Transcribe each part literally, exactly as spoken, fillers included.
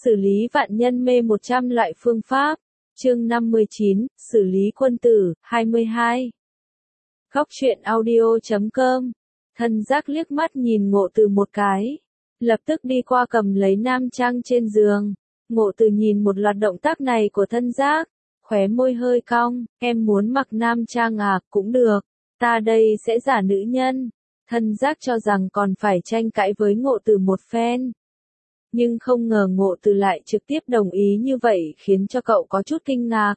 Xử lý vạn nhân mê một trăm loại phương pháp. Chương năm mươi chín, xử lý quân tử, hai mươi hai. Góc truyện audio chấm com. Thân giác liếc mắt nhìn Ngộ Từ một cái. Lập tức đi qua cầm lấy nam trang trên giường. Ngộ Từ nhìn một loạt động tác này của thân giác. Khóe môi hơi cong, em muốn mặc nam trang à, cũng được. Ta đây sẽ giả nữ nhân. Thân giác cho rằng còn phải tranh cãi với Ngộ Từ một phen. Nhưng không ngờ Ngộ Từ lại trực tiếp đồng ý như vậy khiến cho cậu có chút kinh ngạc.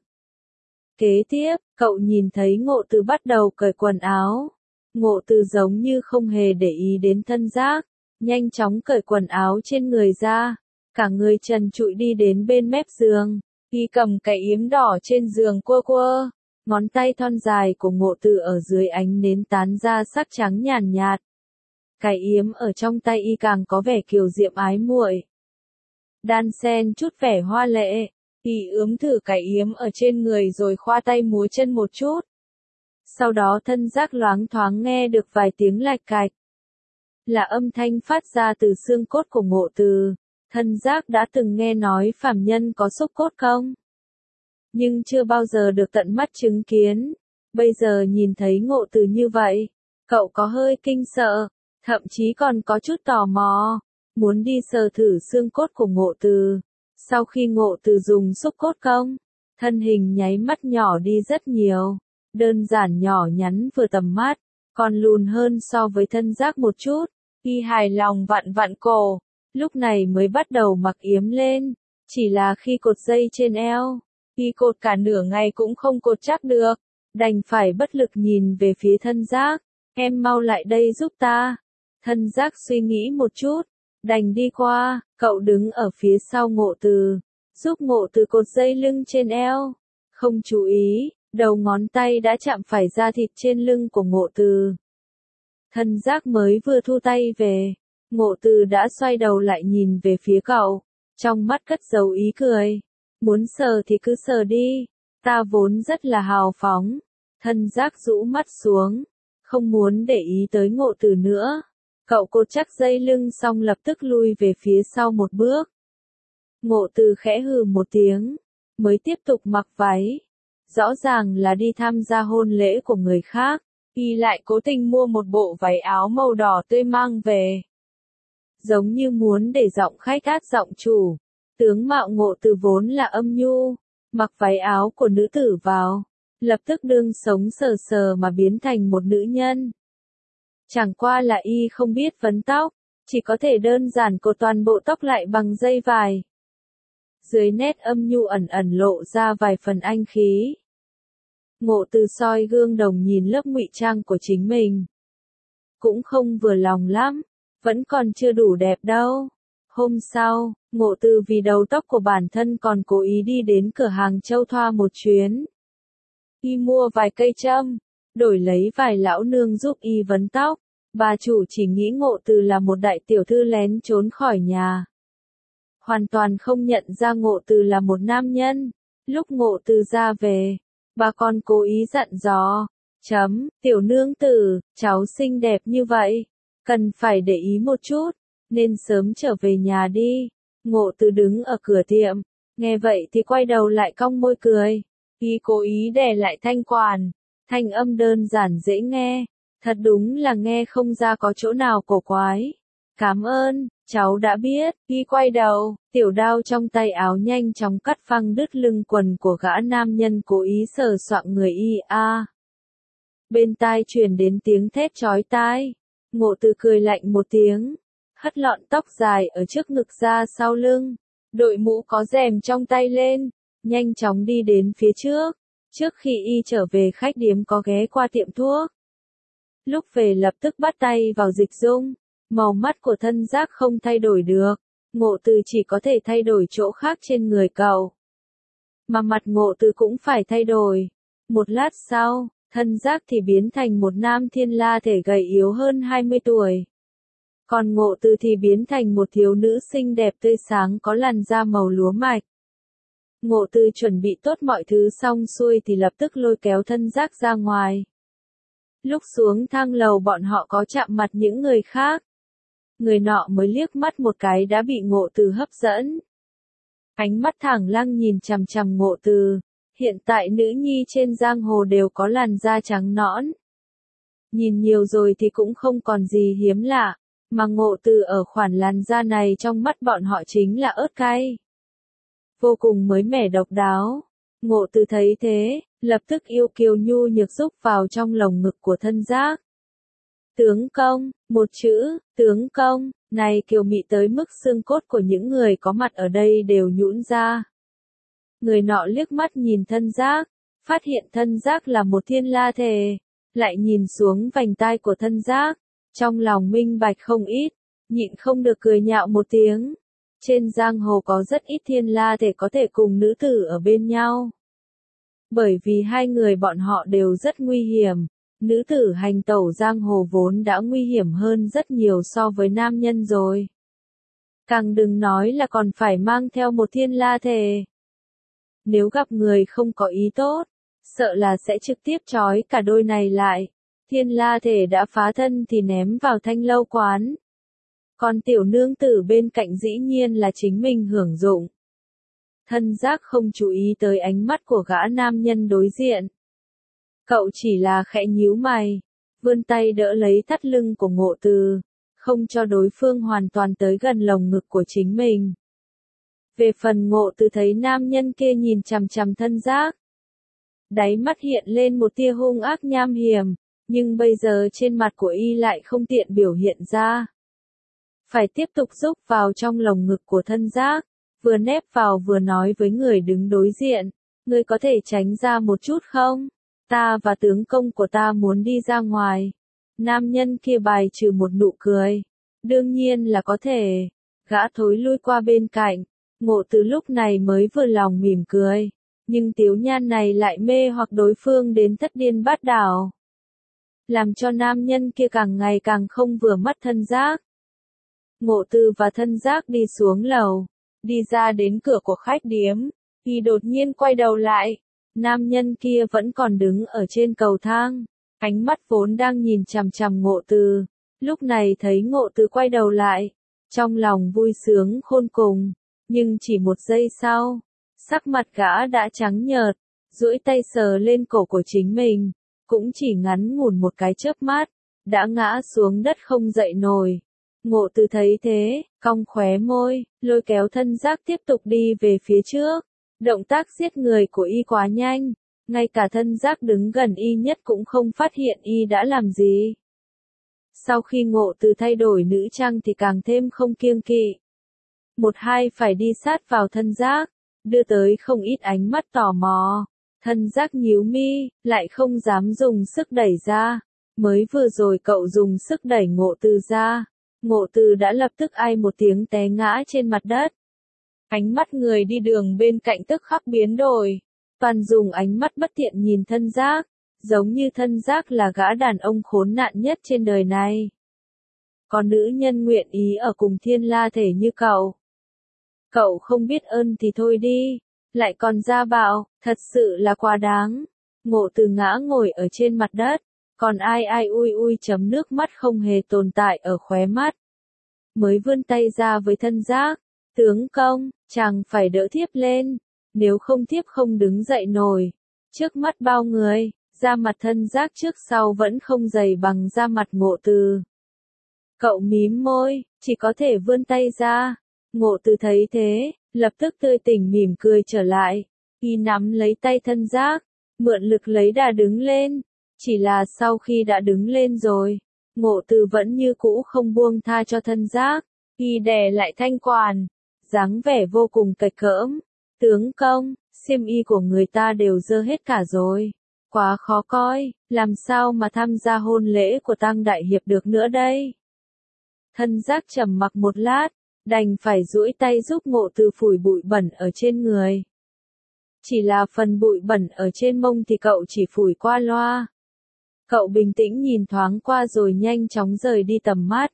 Kế tiếp, cậu nhìn thấy Ngộ Từ bắt đầu cởi quần áo. Ngộ Từ giống như không hề để ý đến thân giác, nhanh chóng cởi quần áo trên người ra, cả người trần trụi đi đến bên mép giường, y cầm cái yếm đỏ trên giường quơ quơ, ngón tay thon dài của Ngộ Từ ở dưới ánh nến tán ra sắc trắng nhàn nhạt. Cái yếm ở trong tay y càng có vẻ kiều diễm ái muội. Đan xen chút vẻ hoa lệ, y ướm thử cái yếm ở trên người rồi khoa tay múa chân một chút. Sau đó thân giác loáng thoáng nghe được vài tiếng lạch cạch. Là âm thanh phát ra từ xương cốt của Ngộ Từ. Thân giác đã từng nghe nói phàm nhân có xúc cốt không? Nhưng chưa bao giờ được tận mắt chứng kiến. Bây giờ nhìn thấy Ngộ Từ như vậy, cậu có hơi kinh sợ, thậm chí còn có chút tò mò, muốn đi sờ thử xương cốt của Ngộ Từ. Sau khi Ngộ Từ dùng xúc cốt công, thân hình nháy mắt nhỏ đi rất nhiều, đơn giản nhỏ nhắn vừa tầm mắt, còn lùn hơn so với thân giác một chút. Y hài lòng vặn vặn cổ, lúc này mới bắt đầu mặc yếm lên, chỉ là khi cột dây trên eo, y cột cả nửa ngày cũng không cột chắc được, đành phải bất lực nhìn về phía thân giác, em mau lại đây giúp ta. Thân giác suy nghĩ một chút, đành đi qua, cậu đứng ở phía sau Ngộ Từ, giúp Ngộ Từ cột dây lưng trên eo, không chú ý, đầu ngón tay đã chạm phải da thịt trên lưng của Ngộ Từ. Thân giác mới vừa thu tay về, Ngộ Từ đã xoay đầu lại nhìn về phía cậu, trong mắt cất giấu ý cười. Muốn sờ thì cứ sờ đi, ta vốn rất là hào phóng. Thân giác rũ mắt xuống, không muốn để ý tới Ngộ Từ nữa. Cậu cột chắc dây lưng xong lập tức lui về phía sau một bước. Ngộ Từ khẽ hừ một tiếng, mới tiếp tục mặc váy. Rõ ràng là đi tham gia hôn lễ của người khác. Y lại cố tình mua một bộ váy áo màu đỏ tươi mang về. Giống như muốn để giọng khách át giọng chủ. Tướng mạo Ngộ Từ vốn là âm nhu, mặc váy áo của nữ tử vào, lập tức đương sống sờ sờ mà biến thành một nữ nhân. Chẳng qua là y không biết vấn tóc, chỉ có thể đơn giản cột toàn bộ tóc lại bằng dây vải. Dưới nét âm nhu ẩn ẩn lộ ra vài phần anh khí. Ngộ Từ soi gương đồng nhìn lớp ngụy trang của chính mình. Cũng không vừa lòng lắm, vẫn còn chưa đủ đẹp đâu. Hôm sau, Ngộ Từ vì đầu tóc của bản thân còn cố ý đi đến cửa hàng Châu Thoa một chuyến. Y mua vài cây châm, đổi lấy vài lão nương giúp y vấn tóc. Bà chủ chỉ nghĩ Ngộ Từ là một đại tiểu thư lén trốn khỏi nhà. Hoàn toàn không nhận ra Ngộ Từ là một nam nhân. Lúc Ngộ Từ ra về, bà còn cố ý dặn dò, chấm, tiểu nương tử, cháu xinh đẹp như vậy, cần phải để ý một chút, nên sớm trở về nhà đi. Ngộ Từ đứng ở cửa tiệm, nghe vậy thì quay đầu lại cong môi cười, y cố ý đè lại thanh quản, thanh âm đơn giản dễ nghe, thật đúng là nghe không ra có chỗ nào cổ quái. Cảm ơn, cháu đã biết. Y quay đầu, tiểu đao trong tay áo nhanh chóng cắt phăng đứt lưng quần của gã nam nhân cố ý sờ soạng người y a. À. Bên tai truyền đến tiếng thét chói tai. Ngộ Từ cười lạnh một tiếng, hất lọn tóc dài ở trước ngực ra sau lưng, đội mũ có rèm trong tay lên, nhanh chóng đi đến phía trước. Trước khi y trở về khách điếm có ghé qua tiệm thuốc. Lúc về lập tức bắt tay vào dịch dung. Màu mắt của thân giác không thay đổi được, Ngộ Từ chỉ có thể thay đổi chỗ khác trên người cậu. Mà mặt Ngộ Từ cũng phải thay đổi. Một lát sau, thân giác thì biến thành một nam thiên la thể gầy yếu hơn hai mươi tuổi. Còn Ngộ Từ thì biến thành một thiếu nữ xinh đẹp tươi sáng có làn da màu lúa mạch. Ngộ Từ chuẩn bị tốt mọi thứ xong xuôi thì lập tức lôi kéo thân giác ra ngoài. Lúc xuống thang lầu bọn họ có chạm mặt những người khác. Người nọ mới liếc mắt một cái đã bị Ngộ Từ hấp dẫn. Ánh mắt thẳng lăng nhìn chằm chằm Ngộ Từ. Hiện tại nữ nhi trên giang hồ đều có làn da trắng nõn. Nhìn nhiều rồi thì cũng không còn gì hiếm lạ, mà Ngộ Từ ở khoản làn da này trong mắt bọn họ chính là ớt cay. Vô cùng mới mẻ độc đáo. Ngộ Từ thấy thế, lập tức yêu kiều nhu nhược rúc vào trong lồng ngực của Thân Giác. Tướng công, một chữ, tướng công, này kiều mị tới mức xương cốt của những người có mặt ở đây đều nhũn ra. Người nọ liếc mắt nhìn Thân Giác, phát hiện Thân Giác là một thiên la thề, lại nhìn xuống vành tai của Thân Giác, trong lòng minh bạch không ít, nhịn không được cười nhạo một tiếng. Trên giang hồ có rất ít thiên la thể có thể cùng nữ tử ở bên nhau. Bởi vì hai người bọn họ đều rất nguy hiểm, nữ tử hành tẩu giang hồ vốn đã nguy hiểm hơn rất nhiều so với nam nhân rồi. Càng đừng nói là còn phải mang theo một thiên la thể. Nếu gặp người không có ý tốt, sợ là sẽ trực tiếp trói cả đôi này lại. Thiên la thể đã phá thân thì ném vào thanh lâu quán. Còn tiểu nương tử bên cạnh dĩ nhiên là chính mình hưởng dụng. Thân Giác không chú ý tới ánh mắt của gã nam nhân đối diện. Cậu chỉ là khẽ nhíu mày, vươn tay đỡ lấy thắt lưng của Ngộ Từ, không cho đối phương hoàn toàn tới gần lồng ngực của chính mình. Về phần Ngộ Từ thấy nam nhân kia nhìn chằm chằm Thân Giác. Đáy mắt hiện lên một tia hung ác nham hiểm, nhưng bây giờ trên mặt của y lại không tiện biểu hiện ra. Phải tiếp tục rúc vào trong lồng ngực của Thân Giác, vừa nép vào vừa nói với người đứng đối diện, ngươi có thể tránh ra một chút không? Ta và tướng công của ta muốn đi ra ngoài. Nam nhân kia bài trừ một nụ cười. Đương nhiên là có thể. Gã thối lui qua bên cạnh. Ngộ Từ lúc này mới vừa lòng mỉm cười. Nhưng tiểu nhan này lại mê hoặc đối phương đến thất điên bát đảo. Làm cho nam nhân kia càng ngày càng không vừa mắt Thân Giác. Ngộ Từ và Thân Giác đi xuống lầu. Đi ra đến cửa của khách điếm. Thì đột nhiên quay đầu lại. Nam nhân kia vẫn còn đứng ở trên cầu thang. Ánh mắt vốn đang nhìn chằm chằm Ngộ Từ. Lúc này thấy Ngộ Từ quay đầu lại. Trong lòng vui sướng khôn cùng. Nhưng chỉ một giây sau. Sắc mặt gã đã trắng nhợt. Duỗi tay sờ lên cổ của chính mình. Cũng chỉ ngắn ngủn một cái chớp mắt. Đã ngã xuống đất không dậy nổi. Ngộ Từ thấy thế, cong khóe môi, lôi kéo Thân Giác tiếp tục đi về phía trước. Động tác giết người của y quá nhanh, ngay cả Thân Giác đứng gần y nhất cũng không phát hiện y đã làm gì. Sau khi Ngộ Từ thay đổi nữ trang thì càng thêm không kiêng kỵ. Một hai phải đi sát vào Thân Giác, đưa tới không ít ánh mắt tò mò. Thân Giác nhíu mi, lại không dám dùng sức đẩy ra. Mới vừa rồi cậu dùng sức đẩy Ngộ Từ ra. Ngộ Từ đã lập tức ai một tiếng té ngã trên mặt đất. Ánh mắt người đi đường bên cạnh tức khắc biến đổi. Toàn dùng ánh mắt bất thiện nhìn Thân Giác. Giống như Thân Giác là gã đàn ông khốn nạn nhất trên đời này. Có nữ nhân nguyện ý ở cùng thiên la thể như cậu. Cậu không biết ơn thì thôi đi. Lại còn ra bạo, thật sự là quá đáng. Ngộ Từ ngã ngồi ở trên mặt đất. Còn ai ai ui ui chấm nước mắt không hề tồn tại ở khóe mắt. Mới vươn tay ra với Thân Giác. Tướng công, chàng phải đỡ thiếp lên. Nếu không thiếp không đứng dậy nổi. Trước mắt bao người, da mặt Thân Giác trước sau vẫn không dày bằng da mặt Ngộ Từ. Cậu mím môi, chỉ có thể vươn tay ra. Ngộ Từ thấy thế, lập tức tươi tỉnh mỉm cười trở lại. Y nắm lấy tay Thân Giác, mượn lực lấy đà đứng lên. Chỉ là sau khi đã đứng lên rồi, Ngộ Từ vẫn như cũ không buông tha cho Thân Giác. Y đè lại thanh quản, dáng vẻ vô cùng cạch cỡm. Tướng công, xiêm y của người ta đều dơ hết cả rồi. Quá khó coi, làm sao mà tham gia hôn lễ của Tăng Đại Hiệp được nữa đây? Thân Giác trầm mặc một lát, đành phải duỗi tay giúp Ngộ Từ phủi bụi bẩn ở trên người. Chỉ là phần bụi bẩn ở trên mông thì cậu chỉ phủi qua loa. Cậu bình tĩnh nhìn thoáng qua rồi nhanh chóng rời đi tầm mắt.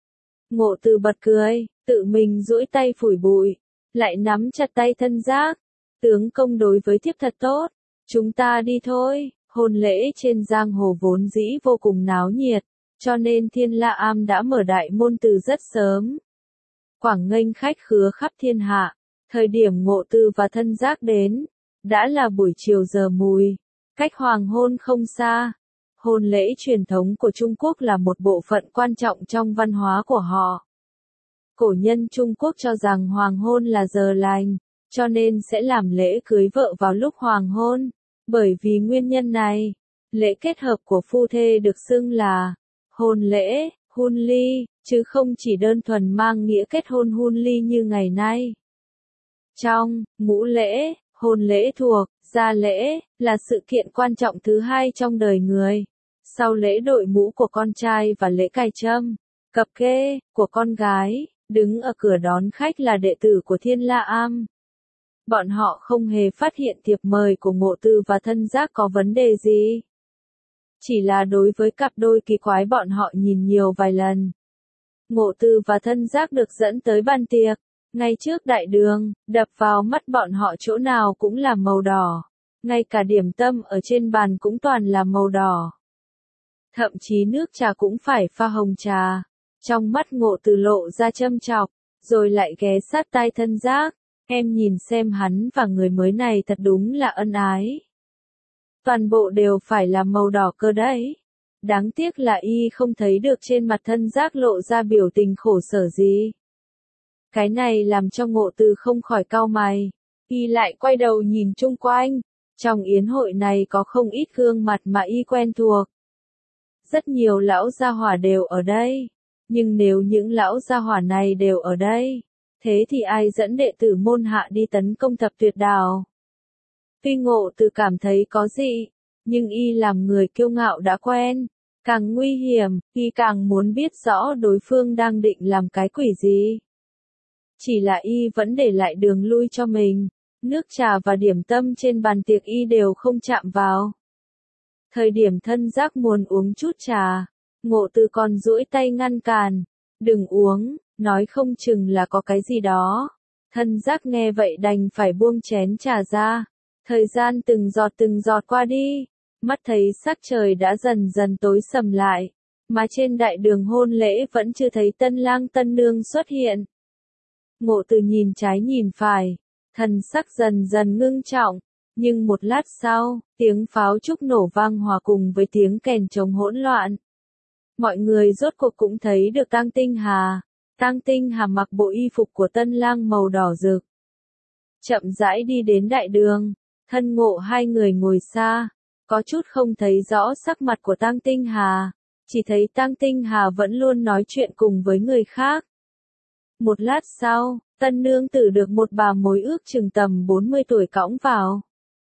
Ngộ Từ bật cười, tự mình duỗi tay phủi bụi, lại nắm chặt tay Thân Giác. Tướng công đối với thiếp thật tốt, chúng ta đi thôi. Hôn lễ trên giang hồ vốn dĩ vô cùng náo nhiệt, cho nên Thiên La Am đã mở đại môn từ rất sớm. Quảng nghênh khách khứa khắp thiên hạ, Thời điểm Ngộ Tư và Thân Giác đến, đã là buổi chiều giờ mùi, cách hoàng hôn không xa. Hôn lễ truyền thống của Trung Quốc là một bộ phận quan trọng trong văn hóa của họ. Cổ nhân Trung Quốc cho rằng hoàng hôn là giờ lành, cho nên sẽ làm lễ cưới vợ vào lúc hoàng hôn. Bởi vì nguyên nhân này, lễ kết hợp của phu thê được xưng là hôn lễ, hun ly, chứ không chỉ đơn thuần mang nghĩa kết hôn hun ly như ngày nay. Trong ngũ lễ, hôn lễ thuộc gia lễ là sự kiện quan trọng thứ hai trong đời người. Sau lễ đội mũ của con trai và lễ cài trâm, cập kê của con gái, đứng ở cửa đón khách là đệ tử của Thiên La Am. Bọn họ không hề phát hiện thiệp mời của Ngộ Tư và Thân Giác có vấn đề gì. Chỉ là đối với cặp đôi kỳ quái bọn họ nhìn nhiều vài lần. Ngộ Tư và Thân Giác được dẫn tới bàn tiệc, ngay trước đại đường, đập vào mắt bọn họ chỗ nào cũng là màu đỏ. Ngay cả điểm tâm ở trên bàn cũng toàn là màu đỏ. Thậm chí nước trà cũng phải pha hồng trà. Trong mắt Ngộ Tư lộ ra châm chọc, rồi lại ghé sát tai Thân Giác. Em nhìn xem hắn và người mới này thật đúng là ân ái. Toàn bộ đều phải là màu đỏ cơ đấy. Đáng tiếc là y không thấy được trên mặt Thân Giác lộ ra biểu tình khổ sở gì. Cái này làm cho Ngộ Tư không khỏi cau mày. Y lại quay đầu nhìn chung quanh. Trong yến hội này có không ít gương mặt mà y quen thuộc. Rất nhiều lão gia hỏa đều ở đây. Nhưng nếu những lão gia hỏa này đều ở đây, thế thì ai dẫn đệ tử môn hạ đi tấn công Thập Tuyệt Đảo? Tuy Ngộ Tư cảm thấy có gì, nhưng y làm người kiêu ngạo đã quen. Càng nguy hiểm, y càng muốn biết rõ đối phương đang định làm cái quỷ gì. Chỉ là y vẫn để lại đường lui cho mình. Nước trà và điểm tâm trên bàn tiệc y đều không chạm vào. Thời điểm Thân Giác muốn uống chút trà, Ngộ Tư còn duỗi tay ngăn cản. Đừng uống, nói không chừng là có cái gì đó. Thân Giác nghe vậy đành phải buông chén trà ra. Thời gian từng giọt từng giọt qua đi. Mắt thấy sắc trời đã dần dần tối sầm lại. Mà trên đại đường hôn lễ vẫn chưa thấy tân lang tân nương xuất hiện. Ngộ Tư nhìn trái nhìn phải. Thần sắc dần dần ngưng trọng. Nhưng một lát sau, tiếng pháo trúc nổ vang hòa cùng với tiếng kèn trống hỗn loạn. Mọi người rốt cuộc cũng thấy được Tang Tinh Hà. Tang Tinh Hà mặc bộ y phục của tân lang màu đỏ rực. Chậm rãi đi đến đại đường. Thân Ngộ hai người ngồi xa. Có chút không thấy rõ sắc mặt của Tang Tinh Hà. Chỉ thấy Tang Tinh Hà vẫn luôn nói chuyện cùng với người khác. Một lát sau, tân nương tử được một bà mối ước chừng tầm bốn mươi tuổi cõng vào.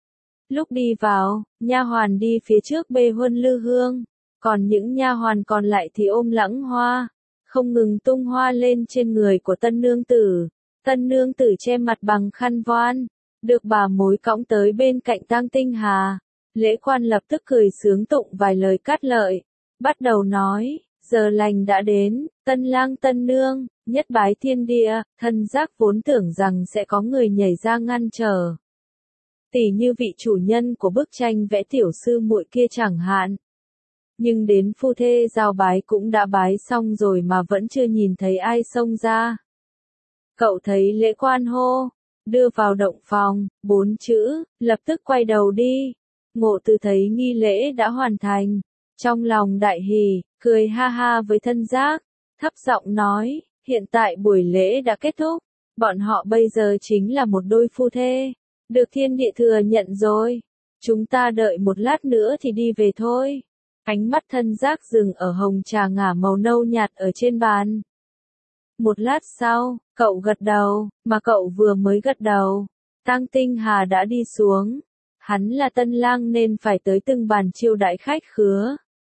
Lúc đi vào, nha hoàn đi phía trước bê huân lư hương, còn những nha hoàn còn lại thì ôm lãng hoa, không ngừng tung hoa lên trên người của tân nương tử. Tân nương tử che mặt bằng khăn voan, được bà mối cõng tới bên cạnh Tang Tinh Hà. Lễ quan lập tức cười sướng tụng vài lời cát lợi, bắt đầu nói, giờ lành đã đến, tân lang tân nương, nhất bái thiên địa. Thân Giác vốn tưởng rằng sẽ có người nhảy ra ngăn trở. Tỷ như vị chủ nhân của bức tranh vẽ tiểu sư muội kia chẳng hạn. Nhưng đến phu thê giao bái cũng đã bái xong rồi mà vẫn chưa nhìn thấy ai xông ra. Cậu thấy lễ quan hô, đưa vào động phòng, bốn chữ, lập tức quay đầu đi. Ngộ Tư thấy nghi lễ đã hoàn thành. Trong lòng đại hỉ, cười ha ha với Thân Giác, thấp giọng nói, hiện tại buổi lễ đã kết thúc. Bọn họ bây giờ chính là một đôi phu thê. Được thiên địa thừa nhận rồi. Chúng ta đợi một lát nữa thì đi về thôi. Ánh mắt Thân Giác dừng ở hồng trà ngả màu nâu nhạt ở trên bàn. Một lát sau, cậu gật đầu, mà cậu vừa mới gật đầu. Tang Tinh Hà đã đi xuống. Hắn là tân lang nên phải tới từng bàn chiêu đãi khách khứa.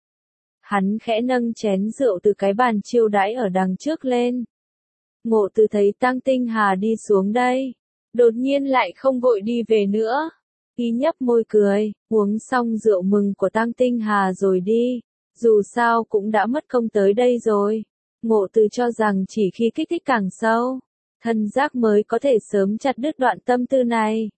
Hắn khẽ nâng chén rượu từ cái bàn chiêu đãi ở đằng trước lên. Ngộ Tư thấy Tang Tinh Hà đi xuống đây. Đột nhiên lại không vội đi về nữa. Y nhấp môi cười, uống xong rượu mừng của Tang Tinh Hà rồi đi. Dù sao cũng đã mất công tới đây rồi. Ngộ Tư cho rằng chỉ khi kích thích càng sâu, Thân Giác mới có thể sớm chặt đứt đoạn tâm tư này.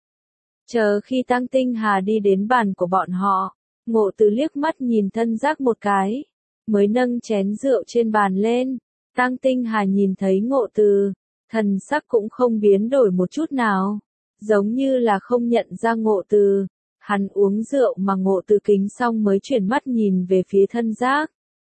Chờ khi Tang Tinh Hà đi đến bàn của bọn họ, Ngộ Tư liếc mắt nhìn Thân Giác một cái, mới nâng chén rượu trên bàn lên. Tang Tinh Hà nhìn thấy Ngộ Tư, thần sắc cũng không biến đổi một chút nào, giống như là không nhận ra Ngộ Từ. Hắn uống rượu mà Ngộ Từ kính xong mới chuyển mắt nhìn về phía Thân Giác.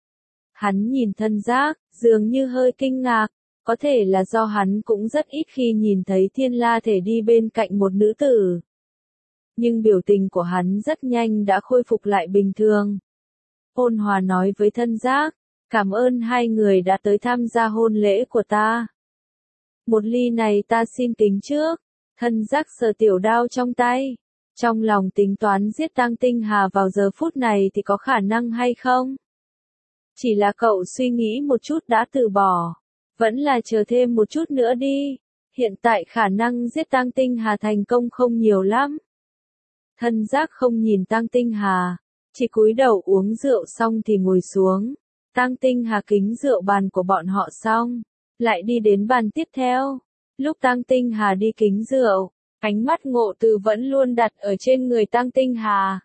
Hắn nhìn Thân Giác, dường như hơi kinh ngạc, có thể là do hắn cũng rất ít khi nhìn thấy Thiên La Thể đi bên cạnh một nữ tử. Nhưng biểu tình của hắn rất nhanh đã khôi phục lại bình thường. Ôn hòa nói với Thân Giác, cảm ơn hai người đã tới tham gia hôn lễ của ta. Một ly này ta xin kính trước. Thân Giác sờ tiểu đao trong tay. Trong lòng tính toán giết Tang Tinh Hà vào giờ phút này thì có khả năng hay không? Chỉ là cậu suy nghĩ một chút đã từ bỏ. Vẫn là chờ thêm một chút nữa đi. Hiện tại khả năng giết Tang Tinh Hà thành công không nhiều lắm. Thân Giác không nhìn Tang Tinh Hà, chỉ cúi đầu uống rượu xong thì ngồi xuống. Tang Tinh Hà kính rượu bàn của bọn họ xong, lại đi đến bàn tiếp theo. Lúc Tang Tinh Hà đi kính rượu, ánh mắt Ngộ Từ vẫn luôn đặt ở trên người Tang Tinh Hà.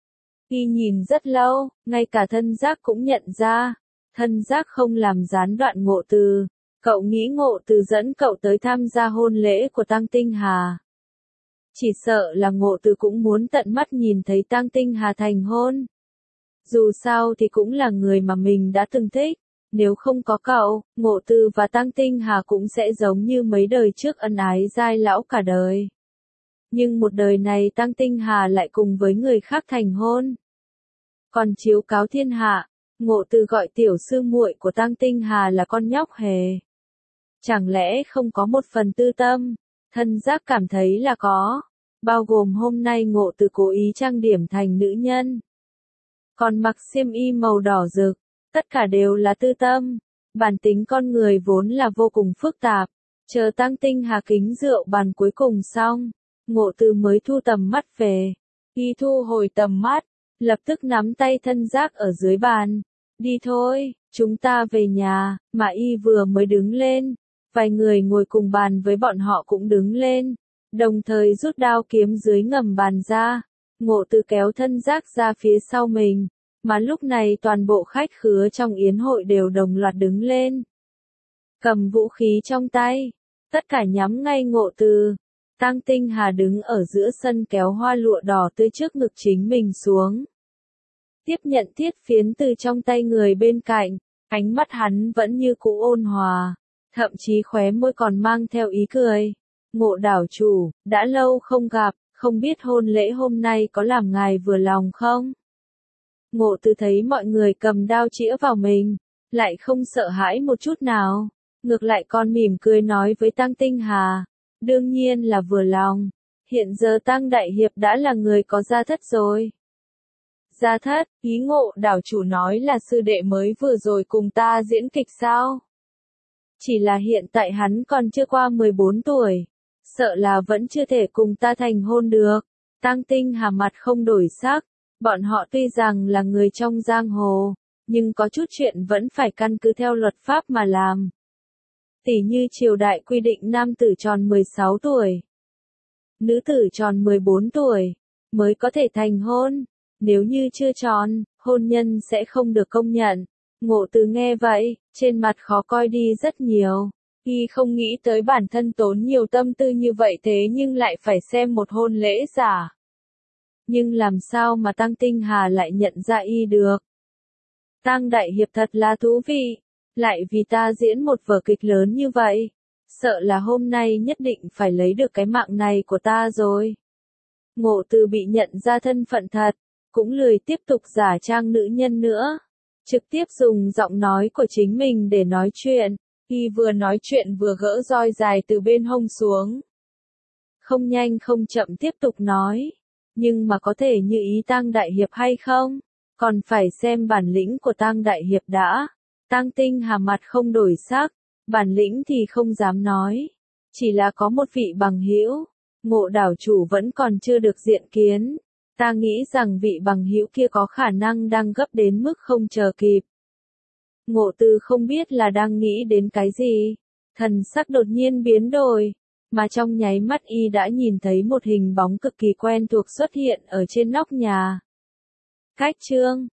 Y nhìn rất lâu, ngay cả Thân Giác cũng nhận ra. Thân Giác không làm gián đoạn Ngộ Từ. Cậu nghĩ Ngộ Từ dẫn cậu tới tham gia hôn lễ của Tang Tinh Hà. Chỉ sợ là Ngộ Từ cũng muốn tận mắt nhìn thấy Tang Tinh Hà thành hôn. Dù sao thì cũng là người mà mình đã từng thích. Nếu không có cậu, Ngộ Từ và Tang Tinh Hà cũng sẽ giống như mấy đời trước ân ái giai lão cả đời. Nhưng một đời này Tang Tinh Hà lại cùng với người khác thành hôn. Còn chiếu cáo thiên hạ, Ngộ Từ gọi tiểu sư muội của Tang Tinh Hà là con nhóc hề. Chẳng lẽ không có một phần tư tâm? Thân Giác cảm thấy là có. Bao gồm hôm nay Ngộ Từ cố ý trang điểm thành nữ nhân. Còn mặc xiêm y màu đỏ rực. Tất cả đều là tư tâm. Bản tính con người vốn là vô cùng phức tạp. Chờ Tang Tinh Hà kính rượu bàn cuối cùng xong, Ngộ Từ mới thu tầm mắt về. Y thu hồi tầm mắt, lập tức nắm tay Thân Giác ở dưới bàn. Đi thôi, chúng ta về nhà. Mà Y vừa mới đứng lên, vài người ngồi cùng bàn với bọn họ cũng đứng lên, đồng thời rút đao kiếm dưới ngầm bàn ra. Ngộ Từ kéo Thân Giác ra phía sau mình, mà lúc này toàn bộ khách khứa trong yến hội đều đồng loạt đứng lên. Cầm vũ khí trong tay, tất cả nhắm ngay Ngộ Từ. Tang Tinh Hà đứng ở giữa sân kéo hoa lụa đỏ tươi trước ngực chính mình xuống. Tiếp nhận thiết phiến từ trong tay người bên cạnh, ánh mắt hắn vẫn như cũ ôn hòa, thậm chí khóe môi còn mang theo ý cười. Ngộ đảo chủ, đã lâu không gặp, không biết hôn lễ hôm nay có làm ngài vừa lòng không? Ngộ Từ thấy mọi người cầm đao chĩa vào mình, lại không sợ hãi một chút nào, ngược lại còn mỉm cười nói với Tang Tinh Hà, đương nhiên là vừa lòng, hiện giờ Tang Đại Hiệp đã là người có gia thất rồi. Gia thất, ý Ngộ đảo chủ nói là sư đệ mới vừa rồi cùng ta diễn kịch sao? Chỉ là hiện tại hắn còn chưa qua mười bốn tuổi, sợ là vẫn chưa thể cùng ta thành hôn được. Tang Tinh Hà mặt không đổi sắc, bọn họ tuy rằng là người trong giang hồ, nhưng có chút chuyện vẫn phải căn cứ theo luật pháp mà làm. Tỉ như triều đại quy định nam tử tròn mười sáu tuổi, nữ tử tròn mười bốn tuổi, mới có thể thành hôn. Nếu như chưa tròn, hôn nhân sẽ không được công nhận. Ngộ Từ nghe vậy, trên mặt khó coi đi rất nhiều. Y không nghĩ tới bản thân tốn nhiều tâm tư như vậy thế nhưng lại phải xem một hôn lễ giả. Nhưng làm sao mà Tang Tinh Hà lại nhận ra Y được? Tang Đại Hiệp thật là thú vị, lại vì ta diễn một vở kịch lớn như vậy. Sợ là hôm nay nhất định phải lấy được cái mạng này của ta rồi. Ngộ Từ bị nhận ra thân phận thật, cũng lười tiếp tục giả trang nữ nhân nữa. Trực tiếp dùng giọng nói của chính mình để nói chuyện. Y vừa nói chuyện vừa gỡ roi dài từ bên hông xuống. Không nhanh không chậm tiếp tục nói. Nhưng mà có thể như ý Tang Đại Hiệp hay không? Còn phải xem bản lĩnh của Tang Đại Hiệp đã. Tang Tinh Hà mặt không đổi sắc. Bản lĩnh thì không dám nói. Chỉ là có một vị bằng hữu. Ngộ đảo chủ vẫn còn chưa được diện kiến. Ta nghĩ rằng vị bằng hữu kia có khả năng đang gấp đến mức không chờ kịp. Ngộ Từ không biết là đang nghĩ đến cái gì. Thần sắc đột nhiên biến đổi. Mà trong nháy mắt Y đã nhìn thấy một hình bóng cực kỳ quen thuộc xuất hiện ở trên nóc nhà. Cách chương